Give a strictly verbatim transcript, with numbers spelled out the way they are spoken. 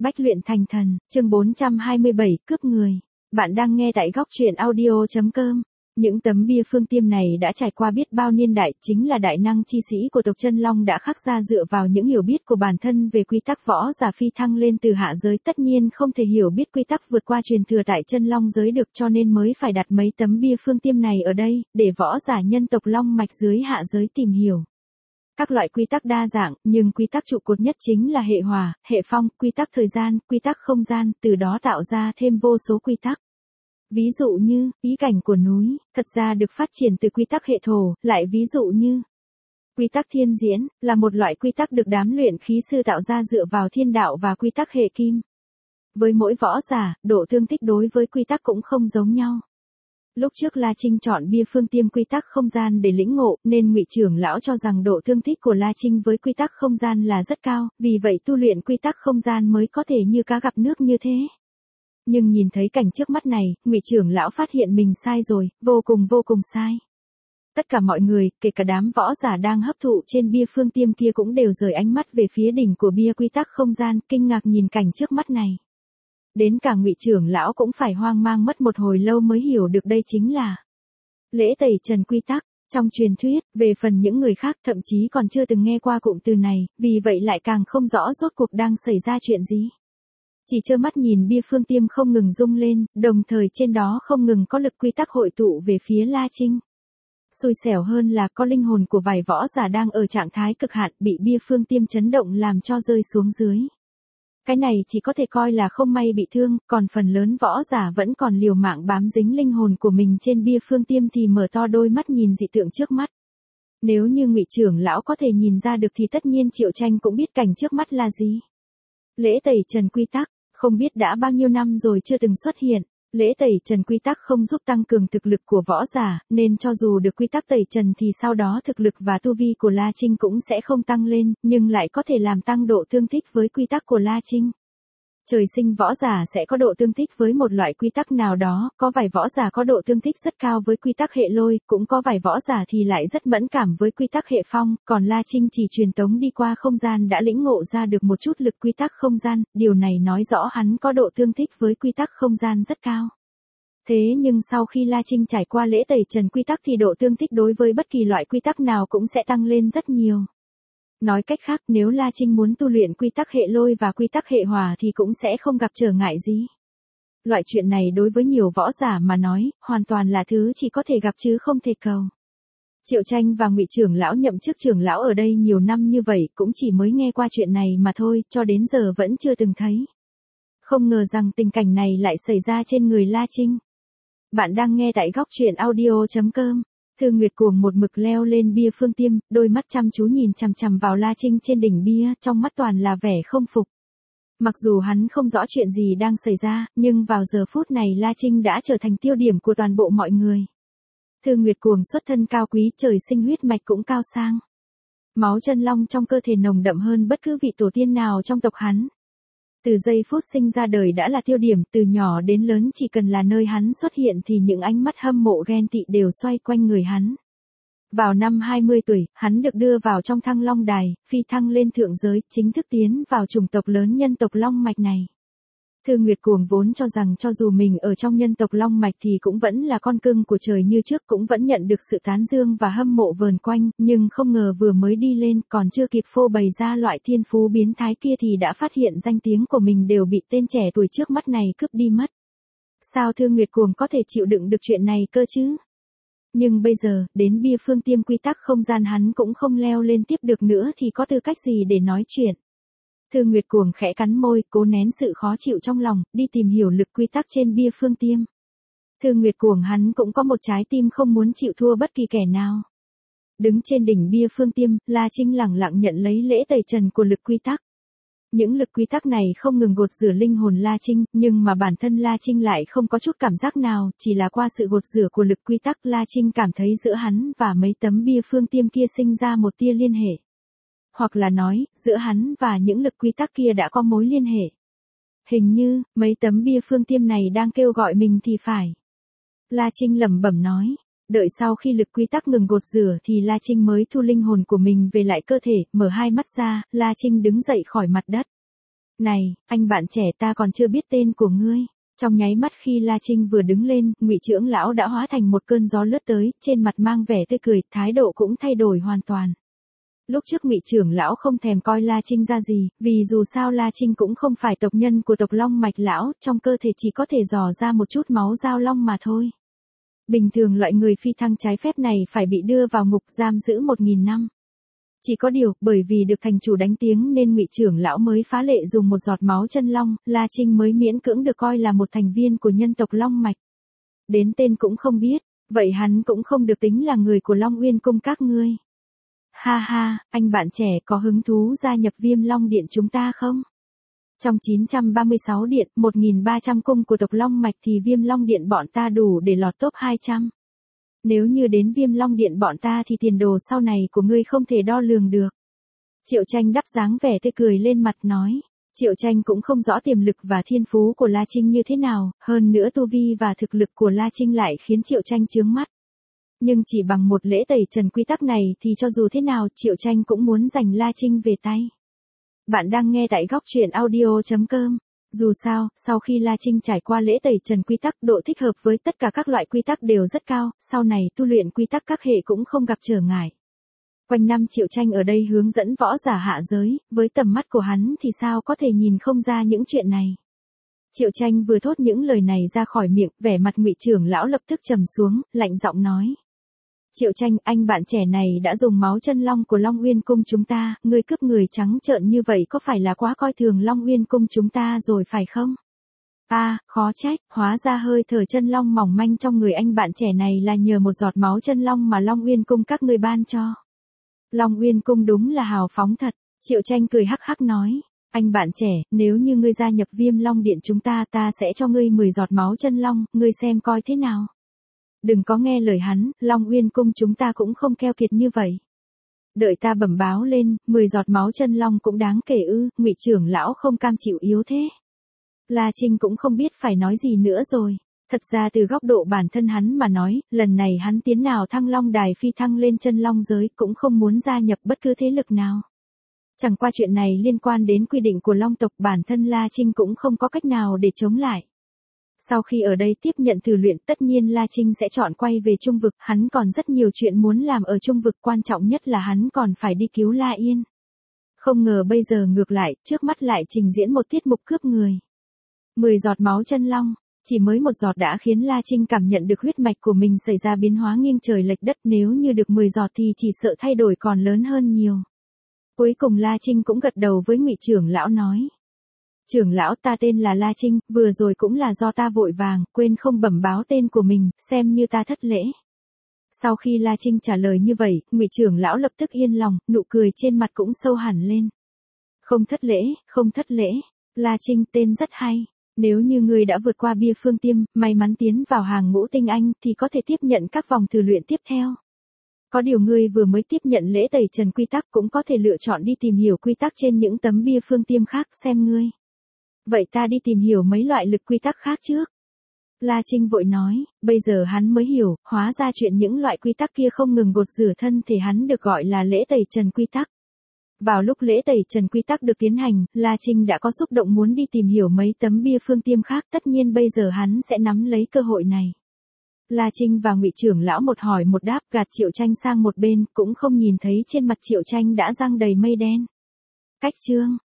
Bách luyện thành thần, chương bốn trăm hai mươi bảy, cướp người. Bạn đang nghe tại góc truyện audio chấm com. Những tấm bia phương tiêm này đã trải qua biết bao niên đại, chính là đại năng chi sĩ của tộc Chân Long đã khắc ra dựa vào những hiểu biết của bản thân về quy tắc võ giả phi thăng lên từ hạ giới, tất nhiên không thể hiểu biết quy tắc vượt qua truyền thừa tại Chân Long giới được, cho nên mới phải đặt mấy tấm bia phương tiêm này ở đây, để võ giả nhân tộc Long mạch dưới hạ giới tìm hiểu. Các loại quy tắc đa dạng, nhưng quy tắc trụ cột nhất chính là hệ hỏa, hệ phong, quy tắc thời gian, quy tắc không gian, từ đó tạo ra thêm vô số quy tắc. Ví dụ như, ý cảnh của núi, thật ra được phát triển từ quy tắc hệ thổ, lại ví dụ như quy tắc thiên diễn, là một loại quy tắc được đám luyện khí sư tạo ra dựa vào thiên đạo và quy tắc hệ kim. Với mỗi võ giả, độ tương thích đối với quy tắc cũng không giống nhau. Lúc trước La Trinh chọn bia phương tiêm quy tắc không gian để lĩnh ngộ, nên Ngụy trưởng lão cho rằng độ tương thích của La Trinh với quy tắc không gian là rất cao, vì vậy tu luyện quy tắc không gian mới có thể như cá gặp nước như thế. Nhưng nhìn thấy cảnh trước mắt này, Ngụy trưởng lão phát hiện mình sai rồi, vô cùng vô cùng sai. Tất cả mọi người, kể cả đám võ giả đang hấp thụ trên bia phương tiêm kia cũng đều rời ánh mắt về phía đỉnh của bia quy tắc không gian, kinh ngạc nhìn cảnh trước mắt này. Đến cả Ngụy trưởng lão cũng phải hoang mang mất một hồi lâu mới hiểu được đây chính là lễ tẩy trần quy tắc. Trong truyền thuyết, về phần những người khác thậm chí còn chưa từng nghe qua cụm từ này, vì vậy lại càng không rõ rốt cuộc đang xảy ra chuyện gì. Chỉ trơ mắt nhìn bia phương tiêm không ngừng rung lên, đồng thời trên đó không ngừng có lực quy tắc hội tụ về phía La Trinh. Xui xẻo hơn là có linh hồn của vài võ giả đang ở trạng thái cực hạn bị bia phương tiêm chấn động làm cho rơi xuống dưới. Cái này chỉ có thể coi là không may bị thương, còn phần lớn võ giả vẫn còn liều mạng bám dính linh hồn của mình trên bia phương tiêm thì mở to đôi mắt nhìn dị tượng trước mắt. Nếu như Ngụy trưởng lão có thể nhìn ra được thì tất nhiên Triệu Tranh cũng biết cảnh trước mắt là gì. Lễ tẩy trần quy tắc, không biết đã bao nhiêu năm rồi chưa từng xuất hiện. Lễ tẩy trần quy tắc không giúp tăng cường thực lực của võ giả, nên cho dù được quy tắc tẩy trần thì sau đó thực lực và tu vi của La Trinh cũng sẽ không tăng lên, nhưng lại có thể làm tăng độ tương thích với quy tắc của La Trinh. Trời sinh võ giả sẽ có độ tương thích với một loại quy tắc nào đó, có vài võ giả có độ tương thích rất cao với quy tắc hệ lôi, cũng có vài võ giả thì lại rất mẫn cảm với quy tắc hệ phong, còn La Trinh chỉ truyền tống đi qua không gian đã lĩnh ngộ ra được một chút lực quy tắc không gian, điều này nói rõ hắn có độ tương thích với quy tắc không gian rất cao. Thế nhưng sau khi La Trinh trải qua lễ tẩy trần quy tắc thì độ tương thích đối với bất kỳ loại quy tắc nào cũng sẽ tăng lên rất nhiều. Nói cách khác, nếu La Trinh muốn tu luyện quy tắc hệ lôi và quy tắc hệ hỏa thì cũng sẽ không gặp trở ngại gì. Loại chuyện này đối với nhiều võ giả mà nói, hoàn toàn là thứ chỉ có thể gặp chứ không thể cầu. Triệu Tranh và Ngụy trưởng lão nhậm chức trưởng lão ở đây nhiều năm như vậy cũng chỉ mới nghe qua chuyện này mà thôi, cho đến giờ vẫn chưa từng thấy. Không ngờ rằng tình cảnh này lại xảy ra trên người La Trinh. Bạn đang nghe tại góc truyện audio chấm com. Thư Nguyệt Cuồng một mực leo lên bia phương tiêm, đôi mắt chăm chú nhìn chằm chằm vào La Trinh trên đỉnh bia, trong mắt toàn là vẻ không phục. Mặc dù hắn không rõ chuyện gì đang xảy ra, nhưng vào giờ phút này La Trinh đã trở thành tiêu điểm của toàn bộ mọi người. Thư Nguyệt Cuồng xuất thân cao quý, trời sinh huyết mạch cũng cao sang. Máu chân long trong cơ thể nồng đậm hơn bất cứ vị tổ tiên nào trong tộc hắn. Từ giây phút sinh ra đời đã là tiêu điểm, từ nhỏ đến lớn chỉ cần là nơi hắn xuất hiện thì những ánh mắt hâm mộ ghen tị đều xoay quanh người hắn. Vào năm hai mươi tuổi, hắn được đưa vào trong Thăng Long Đài, phi thăng lên thượng giới, chính thức tiến vào chủng tộc lớn nhân tộc Long Mạch này. Thư Nguyệt Cuồng vốn cho rằng cho dù mình ở trong nhân tộc Long Mạch thì cũng vẫn là con cưng của trời như trước, cũng vẫn nhận được sự tán dương và hâm mộ vờn quanh, nhưng không ngờ vừa mới đi lên còn chưa kịp phô bày ra loại thiên phú biến thái kia thì đã phát hiện danh tiếng của mình đều bị tên trẻ tuổi trước mắt này cướp đi mất. Sao Thư Nguyệt Cuồng có thể chịu đựng được chuyện này cơ chứ? Nhưng bây giờ, đến bia phương tiêm quy tắc không gian hắn cũng không leo lên tiếp được nữa thì có tư cách gì để nói chuyện. Thư Nguyệt Cuồng khẽ cắn môi, cố nén sự khó chịu trong lòng, đi tìm hiểu lực quy tắc trên bia phương tiêm. Thư Nguyệt Cuồng hắn cũng có một trái tim không muốn chịu thua bất kỳ kẻ nào. Đứng trên đỉnh bia phương tiêm, La Trinh lẳng lặng nhận lấy lễ tẩy trần của lực quy tắc. Những lực quy tắc này không ngừng gột rửa linh hồn La Trinh, nhưng mà bản thân La Trinh lại không có chút cảm giác nào, chỉ là qua sự gột rửa của lực quy tắc La Trinh cảm thấy giữa hắn và mấy tấm bia phương tiêm kia sinh ra một tia liên hệ. Hoặc là nói, giữa hắn và những lực quy tắc kia đã có mối liên hệ. Hình như, mấy tấm bia phương tiêm này đang kêu gọi mình thì phải. La Trinh lẩm bẩm nói. Đợi sau khi lực quy tắc ngừng gột rửa thì La Trinh mới thu linh hồn của mình về lại cơ thể, mở hai mắt ra, La Trinh đứng dậy khỏi mặt đất. Này, anh bạn trẻ ta còn chưa biết tên của ngươi. Trong nháy mắt khi La Trinh vừa đứng lên, Ngụy trưởng lão đã hóa thành một cơn gió lướt tới, trên mặt mang vẻ tươi cười, thái độ cũng thay đổi hoàn toàn. Lúc trước Ngụy trưởng lão không thèm coi La Trinh ra gì, vì dù sao La Trinh cũng không phải tộc nhân của tộc Long Mạch lão, trong cơ thể chỉ có thể dò ra một chút máu giao long mà thôi. Bình thường loại người phi thăng trái phép này phải bị đưa vào ngục giam giữ một nghìn năm. Chỉ có điều, bởi vì được thành chủ đánh tiếng nên Ngụy trưởng lão mới phá lệ dùng một giọt máu chân long, La Trinh mới miễn cưỡng được coi là một thành viên của nhân tộc Long Mạch. Đến tên cũng không biết, vậy hắn cũng không được tính là người của Long Uyên cung các ngươi. Ha ha, anh bạn trẻ có hứng thú gia nhập Viêm Long Điện chúng ta không? Trong chín trăm ba mươi sáu điện, một nghìn ba trăm cung của tộc Long Mạch thì Viêm Long Điện bọn ta đủ để lọt top hai trăm. Nếu như đến Viêm Long Điện bọn ta thì tiền đồ sau này của ngươi không thể đo lường được. Triệu Tranh đắp dáng vẻ tươi cười lên mặt nói. Triệu Tranh cũng không rõ tiềm lực và thiên phú của La Trinh như thế nào, hơn nữa tu vi và thực lực của La Trinh lại khiến Triệu Tranh chướng mắt. Nhưng chỉ bằng một lễ tẩy trần quy tắc này thì cho dù thế nào Triệu Tranh cũng muốn giành La Trinh về tay. Bạn đang nghe tại góc truyện audio chấm com. Dù sao, sau khi La Trinh trải qua lễ tẩy trần quy tắc, độ thích hợp với tất cả các loại quy tắc đều rất cao, sau này tu luyện quy tắc các hệ cũng không gặp trở ngại. Quanh năm Triệu Tranh ở đây hướng dẫn võ giả hạ giới, với tầm mắt của hắn thì sao có thể nhìn không ra những chuyện này. Triệu Tranh vừa thốt những lời này ra khỏi miệng, vẻ mặt Ngụy trưởng lão lập tức trầm xuống, lạnh giọng nói. Triệu Tranh, anh bạn trẻ này đã dùng máu chân long của Long Uyên cung chúng ta, ngươi cướp người trắng trợn như vậy có phải là quá coi thường Long Uyên cung chúng ta rồi phải không? A, à, khó trách, hóa ra hơi thở chân long mỏng manh trong người anh bạn trẻ này là nhờ một giọt máu chân long mà Long Uyên cung các ngươi ban cho. Long Uyên cung đúng là hào phóng thật, Triệu Tranh cười hắc hắc nói. Anh bạn trẻ, nếu như ngươi gia nhập Viêm Long Điện chúng ta ta sẽ cho ngươi mười giọt máu chân long, ngươi xem coi thế nào. Đừng có nghe lời hắn, Long Uyên cung chúng ta cũng không keo kiệt như vậy. Đợi ta bẩm báo lên, mười giọt máu chân long cũng đáng kể ư, Ngụy trưởng lão không cam chịu yếu thế. La Trinh cũng không biết phải nói gì nữa rồi. Thật ra từ góc độ bản thân hắn mà nói, lần này hắn tiến nào thăng long đài phi thăng lên chân long giới cũng không muốn gia nhập bất cứ thế lực nào. Chẳng qua chuyện này liên quan đến quy định của Long tộc, bản thân La Trinh cũng không có cách nào để chống lại. Sau khi ở đây tiếp nhận thử luyện tất nhiên La Trinh sẽ chọn quay về Trung vực, hắn còn rất nhiều chuyện muốn làm ở Trung vực, quan trọng nhất là hắn còn phải đi cứu La Yên. Không ngờ bây giờ ngược lại, trước mắt lại trình diễn một tiết mục cướp người. Mười giọt máu chân long, chỉ mới một giọt đã khiến La Trinh cảm nhận được huyết mạch của mình xảy ra biến hóa nghiêng trời lệch đất, nếu như được mười giọt thì chỉ sợ thay đổi còn lớn hơn nhiều. Cuối cùng La Trinh cũng gật đầu với Ngụy trưởng lão nói. Trưởng lão, ta tên là La Trinh, vừa rồi cũng là do ta vội vàng, quên không bẩm báo tên của mình, xem như ta thất lễ. Sau khi La Trinh trả lời như vậy, Ngụy trưởng lão lập tức yên lòng, nụ cười trên mặt cũng sâu hẳn lên. Không thất lễ, không thất lễ, La Trinh tên rất hay. Nếu như ngươi đã vượt qua bia phương tiêm, may mắn tiến vào hàng ngũ tinh anh thì có thể tiếp nhận các vòng thử luyện tiếp theo. Có điều ngươi vừa mới tiếp nhận lễ tẩy trần quy tắc cũng có thể lựa chọn đi tìm hiểu quy tắc trên những tấm bia phương tiêm khác xem ngươi. Vậy ta đi tìm hiểu mấy loại lực quy tắc khác trước. La Trinh vội nói, bây giờ hắn mới hiểu, hóa ra chuyện những loại quy tắc kia không ngừng gột rửa thân thể hắn được gọi là lễ tẩy trần quy tắc. Vào lúc lễ tẩy trần quy tắc được tiến hành, La Trinh đã có xúc động muốn đi tìm hiểu mấy tấm bia phương tiêm khác, tất nhiên bây giờ hắn sẽ nắm lấy cơ hội này. La Trinh và Ngụy trưởng lão một hỏi một đáp, gạt Triệu Tranh sang một bên, cũng không nhìn thấy trên mặt Triệu Tranh đã răng đầy mây đen. Cách chương